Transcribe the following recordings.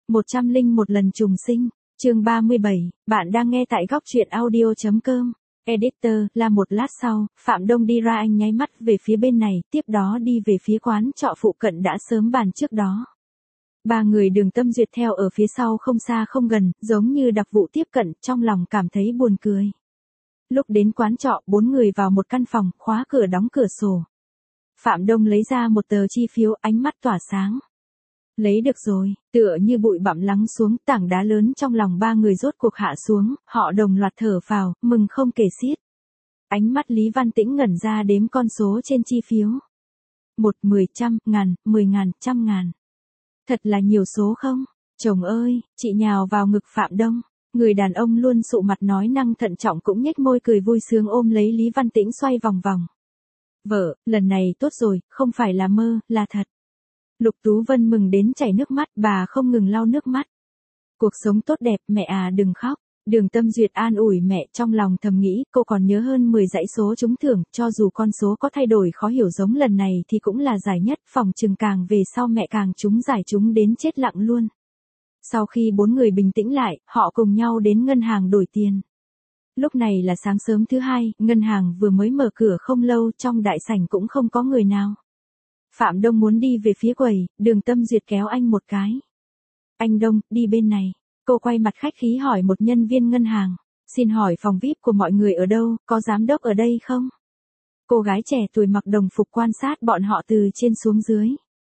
101 lần trùng sinh, chương 37, bạn đang nghe tại góc truyện audio.com. Editor, là một lát sau, Phạm Đông đi ra anh nháy mắt về phía bên này, tiếp đó đi về phía quán trọ phụ cận đã sớm bàn trước đó. Ba người Đường Tâm Duyệt theo ở phía sau không xa không gần, giống như đặc vụ tiếp cận, trong lòng cảm thấy buồn cười. Lúc đến quán trọ, 4 người vào một căn phòng, khóa cửa đóng cửa sổ. Phạm Đông lấy ra một tờ chi phiếu, ánh mắt tỏa sáng. Lấy được rồi, tựa như bụi bặm lắng xuống, tảng đá lớn trong lòng ba người rốt cuộc hạ xuống, họ đồng loạt thở phào, mừng không kể xiết. Ánh mắt Lý Văn Tĩnh ngẩn ra đếm con số trên chi phiếu. 1, 10, trăm, ngàn, 10 ngàn, trăm ngàn. Thật là nhiều số không? Chồng ơi, chị nhào vào ngực Phạm Đông. Người đàn ông luôn sụ mặt nói năng thận trọng cũng nhếch môi cười vui sướng ôm lấy Lý Văn Tĩnh xoay vòng vòng. Vợ, lần này tốt rồi, không phải là mơ, là thật. Lục Tú Vân mừng đến chảy nước mắt, bà không ngừng lau nước mắt. Cuộc sống tốt đẹp, mẹ à đừng khóc. Đường Tâm Duyệt an ủi mẹ, trong lòng thầm nghĩ, cô còn nhớ hơn 10 dãy số trúng thưởng, cho dù con số có thay đổi khó hiểu giống lần này thì cũng là giải nhất, phòng chừng càng về sau mẹ càng trúng giải trúng đến chết lặng luôn. Sau khi 4 người bình tĩnh lại, họ cùng nhau đến ngân hàng đổi tiền. Lúc này là sáng sớm thứ hai, ngân hàng vừa mới mở cửa không lâu, trong đại sảnh cũng không có người nào. Phạm Đông muốn đi về phía quầy, Đường Tâm Duyệt kéo anh một cái. Anh Đông, đi bên này. Cô quay mặt khách khí hỏi một nhân viên ngân hàng. Xin hỏi phòng VIP của mọi người ở đâu, có giám đốc ở đây không? Cô gái trẻ tuổi mặc đồng phục quan sát bọn họ từ trên xuống dưới.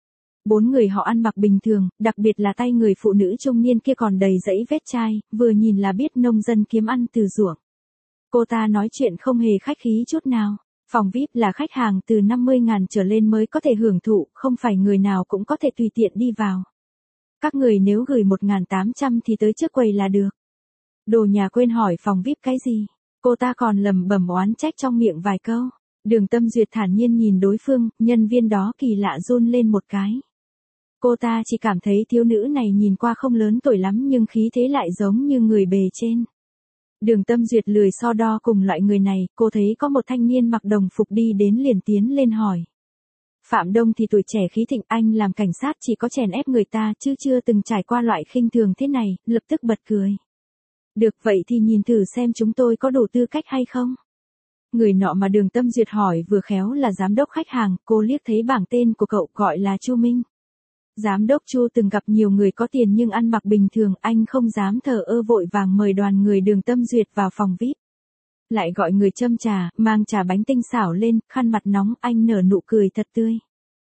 4 người họ ăn mặc bình thường, đặc biệt là tay người phụ nữ trung niên kia còn đầy dẫy vết chai, vừa nhìn là biết nông dân kiếm ăn từ ruộng. Cô ta nói chuyện không hề khách khí chút nào. Phòng VIP là khách hàng từ 50.000 trở lên mới có thể hưởng thụ, không phải người nào cũng có thể tùy tiện đi vào. Các người nếu gửi 1.800 thì tới trước quầy là được. Đồ nhà quên hỏi phòng VIP cái gì? Cô ta còn lẩm bẩm oán trách trong miệng vài câu. Đường Tâm Duyệt thản nhiên nhìn đối phương, nhân viên đó kỳ lạ run lên một cái. Cô ta chỉ cảm thấy thiếu nữ này nhìn qua không lớn tuổi lắm nhưng khí thế lại giống như người bề trên. Đường Tâm Duyệt lười so đo cùng loại người này, cô thấy có một thanh niên mặc đồng phục đi đến liền tiến lên hỏi. Phạm Đông thì tuổi trẻ khí thịnh, anh làm cảnh sát chỉ có chèn ép người ta chứ chưa từng trải qua loại khinh thường thế này, lập tức bật cười. Được vậy thì nhìn thử xem chúng tôi có đủ tư cách hay không. Người nọ mà Đường Tâm Duyệt hỏi vừa khéo là giám đốc khách hàng, cô liếc thấy bảng tên của cậu gọi là Chu Minh. Giám đốc Chu từng gặp nhiều người có tiền nhưng ăn mặc bình thường, anh không dám thờ ơ vội vàng mời đoàn người Đường Tâm Duyệt vào phòng VIP. Lại gọi người châm trà, mang trà bánh tinh xảo lên, khăn mặt nóng, anh nở nụ cười thật tươi.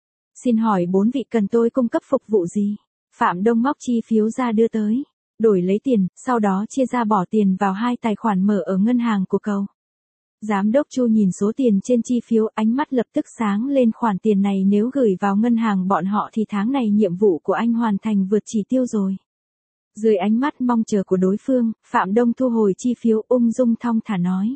Xin hỏi 4 vị cần tôi cung cấp phục vụ gì? Phạm Đông móc chi phiếu ra đưa tới. Đổi lấy tiền, sau đó chia ra bỏ tiền vào 2 tài khoản mở ở ngân hàng của cậu. Giám đốc Chu nhìn số tiền trên chi phiếu, ánh mắt lập tức sáng lên, khoản tiền này nếu gửi vào ngân hàng bọn họ thì tháng này nhiệm vụ của anh hoàn thành vượt chỉ tiêu rồi. Dưới ánh mắt mong chờ của đối phương, Phạm Đông thu hồi chi phiếu, ung dung thong thả nói.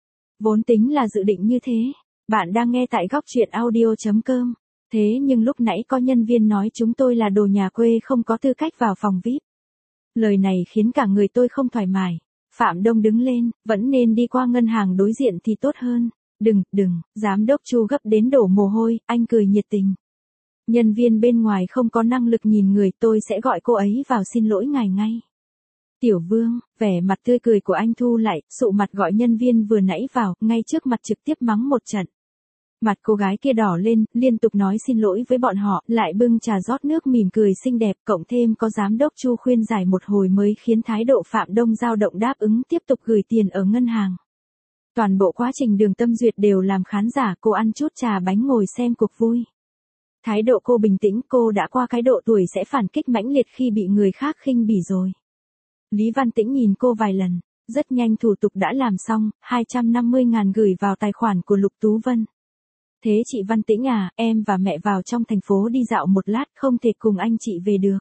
Vốn tính là dự định như thế. Bạn đang nghe tại góc truyện audio.com. Thế nhưng lúc nãy có nhân viên nói chúng tôi là đồ nhà quê không có tư cách vào phòng VIP. Lời này khiến cả người tôi không thoải mái. Phạm Đông đứng lên, vẫn nên đi qua ngân hàng đối diện thì tốt hơn. Đừng, giám đốc Chu gấp đến đổ mồ hôi, anh cười nhiệt tình. Nhân viên bên ngoài không có năng lực nhìn người, tôi sẽ gọi cô ấy vào xin lỗi ngài ngay. Tiểu Vương, vẻ mặt tươi cười của anh thu lại, sụ mặt gọi nhân viên vừa nãy vào, ngay trước mặt trực tiếp mắng một trận. Mặt cô gái kia đỏ lên, liên tục nói xin lỗi với bọn họ, lại bưng trà rót nước mỉm cười xinh đẹp, cộng thêm có giám đốc Chu khuyên giải một hồi mới khiến thái độ Phạm Đông dao động đáp ứng tiếp tục gửi tiền ở ngân hàng. Toàn bộ quá trình Đường Tâm Duyệt đều làm khán giả, cô ăn chút trà bánh ngồi xem cuộc vui. Thái độ cô bình tĩnh, cô đã qua cái độ tuổi sẽ phản kích mãnh liệt khi bị người khác khinh bỉ rồi. Lý Văn Tĩnh nhìn cô vài lần, rất nhanh thủ tục đã làm xong, 250.000 gửi vào tài khoản của Lục Tú Vân. Thế chị Văn Tĩnh à, em và mẹ vào trong thành phố đi dạo một lát, không thể cùng anh chị về được.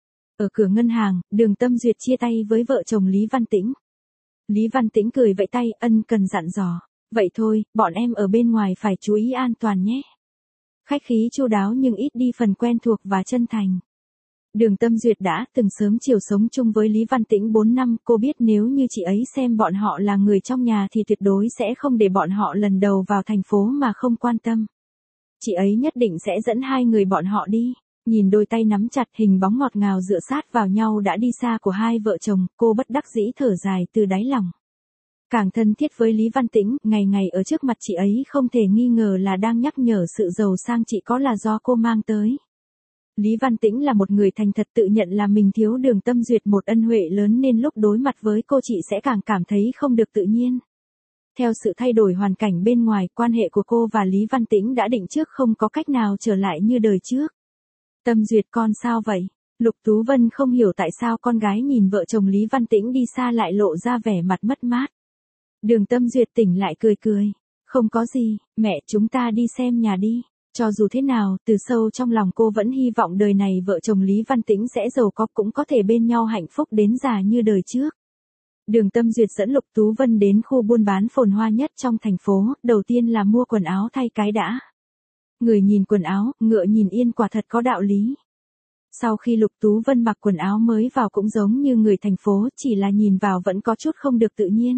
Ở cửa ngân hàng, Đường Tâm Duyệt chia tay với vợ chồng Lý Văn Tĩnh. Lý Văn Tĩnh cười vẫy tay, ân cần dặn dò. Vậy thôi, bọn em ở bên ngoài phải chú ý an toàn nhé. Khách khí chu đáo nhưng ít đi phần quen thuộc và chân thành. Đường Tâm Duyệt đã từng sớm chiều sống chung với Lý Văn Tĩnh 4 năm, cô biết nếu như chị ấy xem bọn họ là người trong nhà thì tuyệt đối sẽ không để bọn họ lần đầu vào thành phố mà không quan tâm. Chị ấy nhất định sẽ dẫn 2 người bọn họ đi. Nhìn đôi tay nắm chặt hình bóng ngọt ngào dựa sát vào nhau đã đi xa của hai vợ chồng, cô bất đắc dĩ thở dài từ đáy lòng. Càng thân thiết với Lý Văn Tĩnh, ngày ngày ở trước mặt chị ấy không thể nghi ngờ là đang nhắc nhở sự giàu sang chị có là do cô mang tới. Lý Văn Tĩnh là một người thành thật tự nhận là mình thiếu Đường Tâm Duyệt một ân huệ lớn nên lúc đối mặt với cô chị sẽ càng cảm thấy không được tự nhiên. Theo sự thay đổi hoàn cảnh bên ngoài, quan hệ của cô và Lý Văn Tĩnh đã định trước không có cách nào trở lại như đời trước. Tâm Duyệt con sao vậy? Lục Tú Vân không hiểu tại sao con gái nhìn vợ chồng Lý Văn Tĩnh đi xa lại lộ ra vẻ mặt mất mát. Đường Tâm Duyệt tỉnh lại cười cười. Không có gì, mẹ chúng ta đi xem nhà đi. Cho dù thế nào, từ sâu trong lòng cô vẫn hy vọng đời này vợ chồng Lý Văn Tĩnh sẽ giàu có cũng có thể bên nhau hạnh phúc đến già như đời trước. Đường Tâm Duyệt dẫn Lục Tú Vân đến khu buôn bán phồn hoa nhất trong thành phố, đầu tiên là mua quần áo thay cái đã. Người nhìn quần áo, ngựa nhìn yên quả thật có đạo lý. Sau khi Lục Tú Vân mặc quần áo mới vào cũng giống như người thành phố, chỉ là nhìn vào vẫn có chút không được tự nhiên.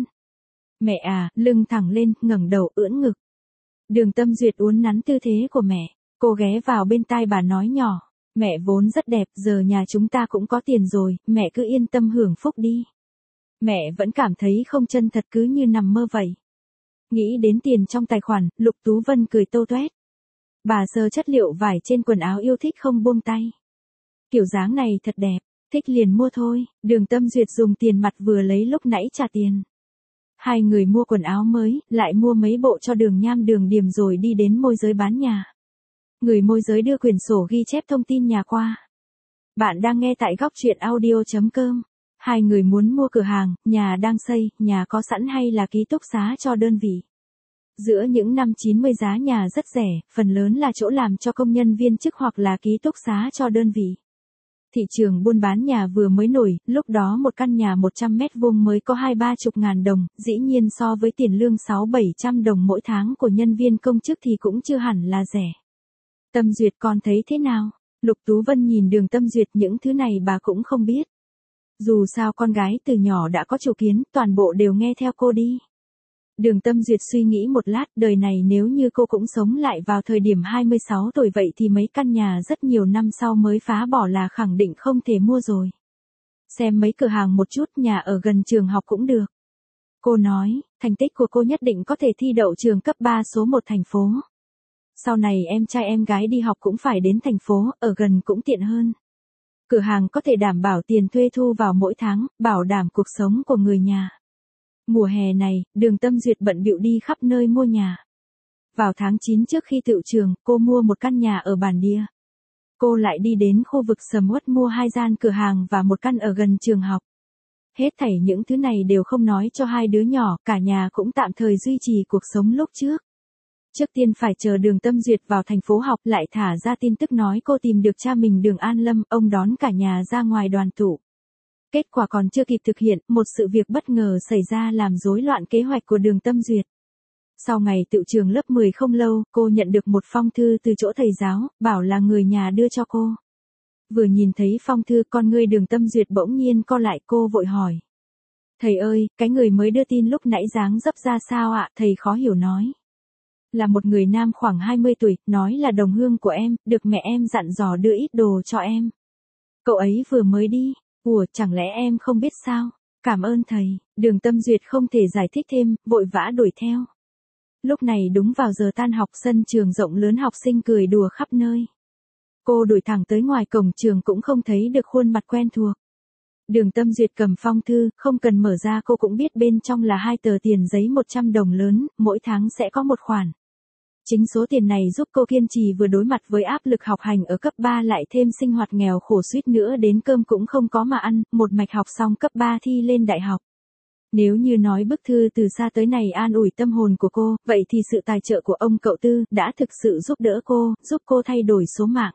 Mẹ à, lưng thẳng lên, ngẩng đầu ưỡn ngực. Đường Tâm Duyệt uốn nắn tư thế của mẹ, cô ghé vào bên tai bà nói nhỏ, mẹ vốn rất đẹp, giờ nhà chúng ta cũng có tiền rồi, mẹ cứ yên tâm hưởng phúc đi. Mẹ vẫn cảm thấy không chân thật cứ như nằm mơ vậy. Nghĩ đến tiền trong tài khoản, Lục Tú Vân cười tô toét. Bà sờ chất liệu vải trên quần áo yêu thích không buông tay. Kiểu dáng này thật đẹp, thích liền mua thôi. Đường Tâm Duyệt dùng tiền mặt vừa lấy lúc nãy trả tiền. Hai người mua quần áo mới, lại mua mấy bộ cho Đường Nham Đường Điềm rồi đi đến môi giới bán nhà. Người môi giới đưa quyển sổ ghi chép thông tin nhà qua. Bạn đang nghe tại góc truyện audio.com. Hai người muốn mua cửa hàng, nhà đang xây, nhà có sẵn hay là ký túc xá cho đơn vị. Giữa những năm 90 giá nhà rất rẻ, phần lớn là chỗ làm cho công nhân viên chức hoặc là ký túc xá cho đơn vị. Thị trường buôn bán nhà vừa mới nổi, lúc đó một căn nhà 100 mét vuông mới có 20-30 ngàn đồng, dĩ nhiên so với tiền lương 600-700 đồng mỗi tháng của nhân viên công chức thì cũng chưa hẳn là rẻ. Tâm Duyệt con thấy thế nào? Lục Tú Vân nhìn Đường Tâm Duyệt, những thứ này bà cũng không biết. Dù sao con gái từ nhỏ đã có chủ kiến, toàn bộ đều nghe theo cô đi. Đường Tâm Duyệt suy nghĩ một lát, đời này nếu như cô cũng sống lại vào thời điểm 26 tuổi vậy thì mấy căn nhà rất nhiều năm sau mới phá bỏ là khẳng định không thể mua rồi. Xem mấy cửa hàng một chút, nhà ở gần trường học cũng được. Cô nói, thành tích của cô nhất định có thể thi đậu trường cấp 3 số 1 thành phố. Sau này em trai em gái đi học cũng phải đến thành phố, ở gần cũng tiện hơn. Cửa hàng có thể đảm bảo tiền thuê thu vào mỗi tháng, bảo đảm cuộc sống của người nhà. Mùa hè này, Đường Tâm Duyệt bận bịu đi khắp nơi mua nhà. Vào tháng 9 trước khi tựu trường, cô mua một căn nhà ở bản địa. Cô lại đi đến khu vực Sầm Uất mua 2 gian cửa hàng và một căn ở gần trường học. Hết thảy những thứ này đều không nói cho hai đứa nhỏ, cả nhà cũng tạm thời duy trì cuộc sống lúc trước. Trước tiên phải chờ Đường Tâm Duyệt vào thành phố học, lại thả ra tin tức nói cô tìm được cha mình Đường An Lâm, ông đón cả nhà ra ngoài đoàn tụ. Kết quả còn chưa kịp thực hiện, một sự việc bất ngờ xảy ra làm rối loạn kế hoạch của Đường Tâm Duyệt. Sau ngày tựu trường lớp 10 không lâu, cô nhận được một phong thư từ chỗ thầy giáo, bảo là người nhà đưa cho cô. Vừa nhìn thấy phong thư, con ngươi Đường Tâm Duyệt bỗng nhiên co lại, cô vội hỏi. Thầy ơi, cái người mới đưa tin lúc nãy dáng dấp ra sao ạ? Thầy khó hiểu nói. Là một người nam khoảng 20 tuổi, nói là đồng hương của em, được mẹ em dặn dò đưa ít đồ cho em. Cậu ấy vừa mới đi. Ủa, chẳng lẽ em không biết sao? Cảm ơn thầy. Đường Tâm Duyệt không thể giải thích thêm, vội vã đuổi theo. Lúc này đúng vào giờ tan học, sân trường rộng lớn, học sinh cười đùa khắp nơi. Cô đuổi thẳng tới ngoài cổng trường cũng không thấy được khuôn mặt quen thuộc. Đường Tâm Duyệt cầm phong thư, không cần mở ra cô cũng biết bên trong là 2 tờ tiền giấy 100 đồng lớn, mỗi tháng sẽ có một khoản. Chính số tiền này giúp cô kiên trì vừa đối mặt với áp lực học hành ở cấp 3 lại thêm sinh hoạt nghèo khổ, suýt nữa đến cơm cũng không có mà ăn, một mạch học xong cấp 3 thi lên đại học. Nếu như nói bức thư từ xa tới này an ủi tâm hồn của cô, vậy thì sự tài trợ của ông cậu Tư đã thực sự giúp đỡ cô, giúp cô thay đổi số mạng.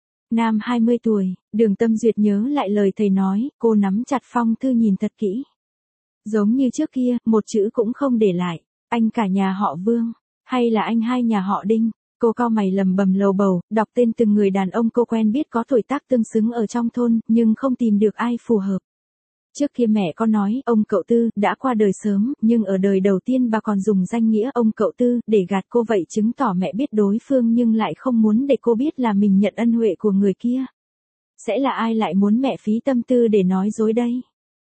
Nam 20 tuổi, Đường Tâm Duyệt nhớ lại lời thầy nói, cô nắm chặt phong thư nhìn thật kỹ. Giống như trước kia, một chữ cũng không để lại, anh cả nhà họ Vương. Hay là anh hai nhà họ Đinh? Cô cau mày lầm bầm lầu bầu, đọc tên từng người đàn ông cô quen biết có tuổi tác tương xứng ở trong thôn, nhưng không tìm được ai phù hợp. Trước kia mẹ có nói ông cậu Tư đã qua đời sớm, nhưng ở đời đầu tiên bà còn dùng danh nghĩa ông cậu Tư để gạt cô, vậy chứng tỏ mẹ biết đối phương nhưng lại không muốn để cô biết là mình nhận ân huệ của người kia. Sẽ là ai lại muốn mẹ phí tâm tư để nói dối đây?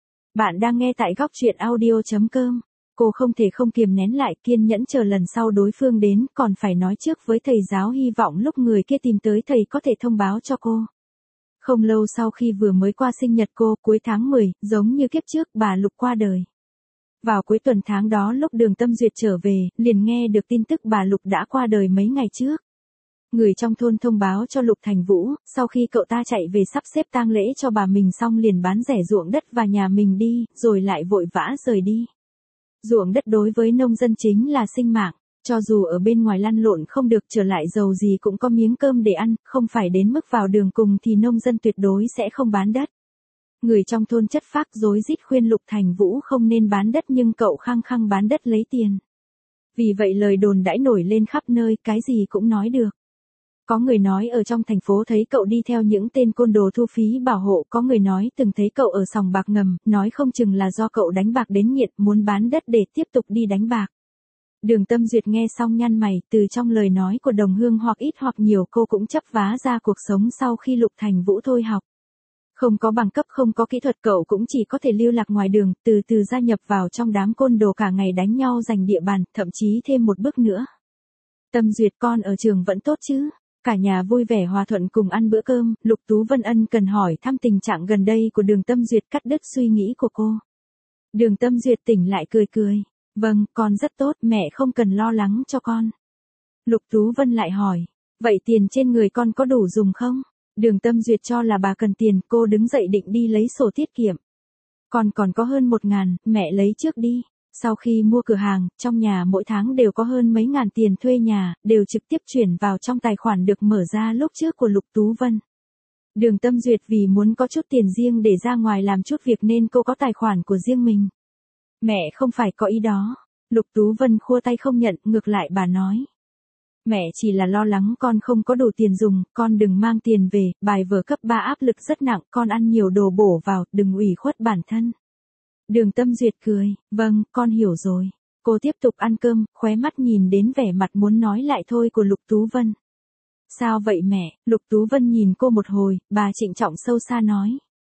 Bạn đang nghe tại góc truyện audio.com. Cô không thể không kiềm nén lại, kiên nhẫn chờ lần sau đối phương đến, còn phải nói trước với thầy giáo, hy vọng lúc người kia tìm tới thầy có thể thông báo cho cô. Không lâu sau khi vừa mới qua sinh nhật cô, cuối tháng 10, giống như kiếp trước, bà Lục qua đời. Vào cuối tuần tháng đó lúc Đường Tâm Duyệt trở về, liền nghe được tin tức bà Lục đã qua đời mấy ngày trước. Người trong thôn thông báo cho Lục Thành Vũ, sau khi cậu ta chạy về sắp xếp tang lễ cho bà mình xong liền bán rẻ ruộng đất và nhà mình đi, rồi lại vội vã rời đi. Ruộng đất đối với nông dân chính là sinh mạng, cho dù ở bên ngoài lăn lộn không được trở lại giàu gì cũng có miếng cơm để ăn, không phải đến mức vào đường cùng thì nông dân tuyệt đối sẽ không bán đất. Người trong thôn chất phác rối rít khuyên Lục Thành Vũ không nên bán đất nhưng cậu khăng khăng bán đất lấy tiền. Vì vậy lời đồn đãi nổi lên khắp nơi, cái gì cũng nói được. Có người nói ở trong thành phố thấy cậu đi theo những tên côn đồ thu phí bảo hộ, có người nói từng thấy cậu ở sòng bạc ngầm, nói không chừng là do cậu đánh bạc đến nghiện muốn bán đất để tiếp tục đi đánh bạc. Đường Tâm Duyệt nghe xong nhăn mày, từ trong lời nói của đồng hương hoặc ít hoặc nhiều cô cũng chấp vá ra cuộc sống sau khi Lục Thành Vũ thôi học. Không có bằng cấp, không có kỹ thuật, cậu cũng chỉ có thể lưu lạc ngoài đường, từ từ gia nhập vào trong đám côn đồ cả ngày đánh nhau giành địa bàn, thậm chí thêm một bước nữa. Tâm Duyệt, con ở trường vẫn tốt chứ? Cả nhà vui vẻ hòa thuận cùng ăn bữa cơm, Lục Tú Vân ân cần hỏi thăm tình trạng gần đây của Đường Tâm Duyệt, cắt đứt suy nghĩ của cô. Đường Tâm Duyệt tỉnh lại cười cười. Vâng, con rất tốt, mẹ không cần lo lắng cho con. Lục Tú Vân lại hỏi, vậy tiền trên người con có đủ dùng không? Đường Tâm Duyệt cho là bà cần tiền, cô đứng dậy định đi lấy sổ tiết kiệm. Con còn có hơn 1.000, mẹ lấy trước đi. Sau khi mua cửa hàng, trong nhà mỗi tháng đều có hơn mấy ngàn tiền thuê nhà, đều trực tiếp chuyển vào trong tài khoản được mở ra lúc trước của Lục Tú Vân. Đường Tâm Duyệt vì muốn có chút tiền riêng để ra ngoài làm chút việc nên cô có tài khoản của riêng mình. Mẹ không phải có ý đó. Lục Tú Vân khua tay không nhận, ngược lại bà nói. Mẹ chỉ là lo lắng con không có đủ tiền dùng, con đừng mang tiền về, bài vở cấp 3 áp lực rất nặng, con ăn nhiều đồ bổ vào, đừng ủy khuất bản thân. Đường Tâm Duyệt cười, vâng, con hiểu rồi. Cô tiếp tục ăn cơm, khóe mắt nhìn đến vẻ mặt muốn nói lại thôi của Lục Tú Vân. Sao vậy mẹ? Lục Tú Vân nhìn cô một hồi, bà trịnh trọng sâu xa nói.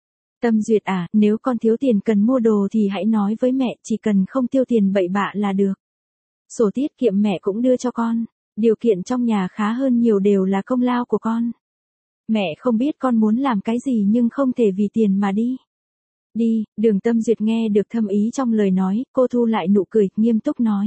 Tâm Duyệt à, nếu con thiếu tiền cần mua đồ thì hãy nói với mẹ, chỉ cần không tiêu tiền bậy bạ là được. Sổ tiết kiệm mẹ cũng đưa cho con. Điều kiện trong nhà khá hơn nhiều đều là công lao của con. Mẹ không biết con muốn làm cái gì nhưng không thể vì tiền mà đi. Đi, Đường Tâm Duyệt nghe được thâm ý trong lời nói, cô thu lại nụ cười, nghiêm túc nói.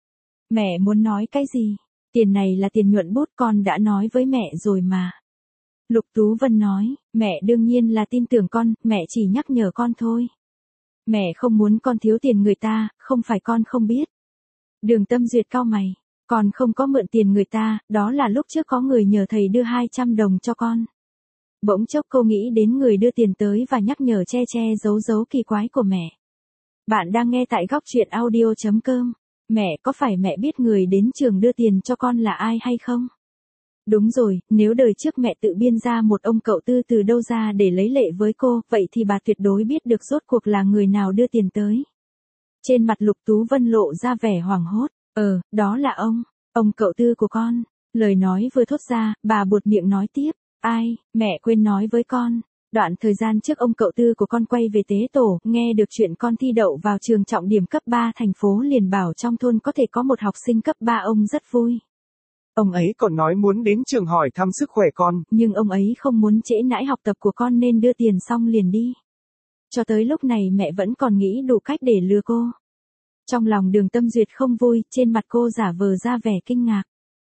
Mẹ muốn nói cái gì? Tiền này là tiền nhuận bút, con đã nói với mẹ rồi mà. Lục Tú Vân nói, mẹ đương nhiên là tin tưởng con, mẹ chỉ nhắc nhở con thôi. Mẹ không muốn con thiếu tiền người ta, không phải con không biết. Đường Tâm Duyệt cau mày, con không có mượn tiền người ta, đó là lúc trước có người nhờ thầy đưa 200 đồng cho con. Bỗng chốc cô nghĩ đến người đưa tiền tới và nhắc nhở che giấu kỳ quái của mẹ. Bạn đang nghe tại góc truyện audio.com. Mẹ, có phải mẹ biết người đến trường đưa tiền cho con là ai hay không? Đúng rồi, nếu đời trước mẹ tự biên ra một ông cậu Tư từ đâu ra để lấy lệ với cô, vậy thì bà tuyệt đối biết được rốt cuộc là người nào đưa tiền tới. Trên mặt Lục Tú Vân lộ ra vẻ hoảng hốt. Đó là ông cậu Tư của con. Lời nói vừa thốt ra, bà buột miệng nói tiếp. Ai, mẹ quên nói với con. Đoạn thời gian trước ông cậu Tư của con quay về tế tổ, nghe được chuyện con thi đậu vào trường trọng điểm cấp 3 thành phố liền bảo trong thôn có thể có một học sinh cấp 3, ông rất vui. Ông ấy còn nói muốn đến trường hỏi thăm sức khỏe con. Nhưng ông ấy không muốn trễ nải học tập của con nên đưa tiền xong liền đi. Cho tới lúc này mẹ vẫn còn nghĩ đủ cách để lừa cô. Trong lòng Đường Tâm Duyệt không vui, trên mặt cô giả vờ ra vẻ kinh ngạc.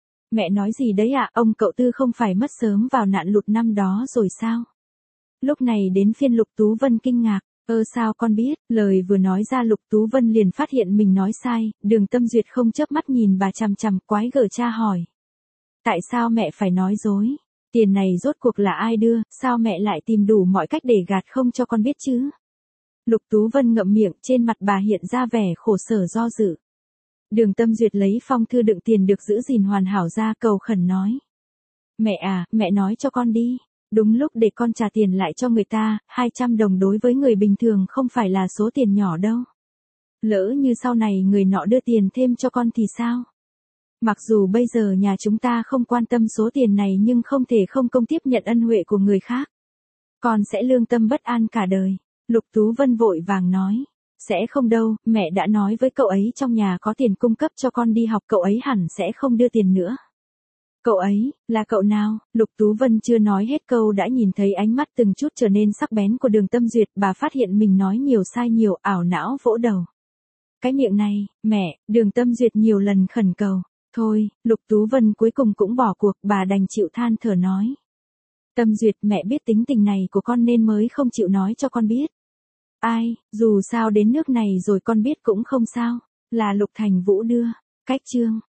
Mẹ nói gì đấy ạ, ông cậu Tư không phải mất sớm vào nạn lụt năm đó rồi sao? Lúc này đến phiên Lục Tú Vân kinh ngạc. Sao con biết? Lời vừa nói ra Lục Tú Vân liền phát hiện mình nói sai, Đường Tâm Duyệt không chớp mắt nhìn bà chằm chằm, quái gở cha hỏi. Tại sao mẹ phải nói dối? Tiền này rốt cuộc là ai đưa, sao mẹ lại tìm đủ mọi cách để gạt không cho con biết chứ? Lục Tú Vân ngậm miệng, trên mặt bà hiện ra vẻ khổ sở do dự. Đường Tâm Duyệt lấy phong thư đựng tiền được giữ gìn hoàn hảo ra, cầu khẩn nói. Mẹ à, mẹ nói cho con đi. Đúng lúc để con trả tiền lại cho người ta, 200 đồng đối với người bình thường không phải là số tiền nhỏ đâu. Lỡ như sau này người nọ đưa tiền thêm cho con thì sao? Mặc dù bây giờ nhà chúng ta không quan tâm số tiền này nhưng không thể không công tiếp nhận ân huệ của người khác. Con sẽ lương tâm bất an cả đời. Lục Tú Vân vội vàng nói. Sẽ không đâu, mẹ đã nói với cậu ấy trong nhà có tiền cung cấp cho con đi học, cậu ấy hẳn sẽ không đưa tiền nữa. Cậu ấy, là cậu nào? Lục Tú Vân chưa nói hết câu đã nhìn thấy ánh mắt từng chút trở nên sắc bén của Đường Tâm Duyệt, bà phát hiện mình nói nhiều sai nhiều, ảo não vỗ đầu. Cái miệng này, mẹ, Đường Tâm Duyệt nhiều lần khẩn cầu. Thôi, Lục Tú Vân cuối cùng cũng bỏ cuộc, bà đành chịu than thở nói. Tâm Duyệt, mẹ biết tính tình này của con nên mới không chịu nói cho con biết. Ai, dù sao đến nước này rồi con biết cũng không sao, là Lục Thành Vũ đưa. Cách chương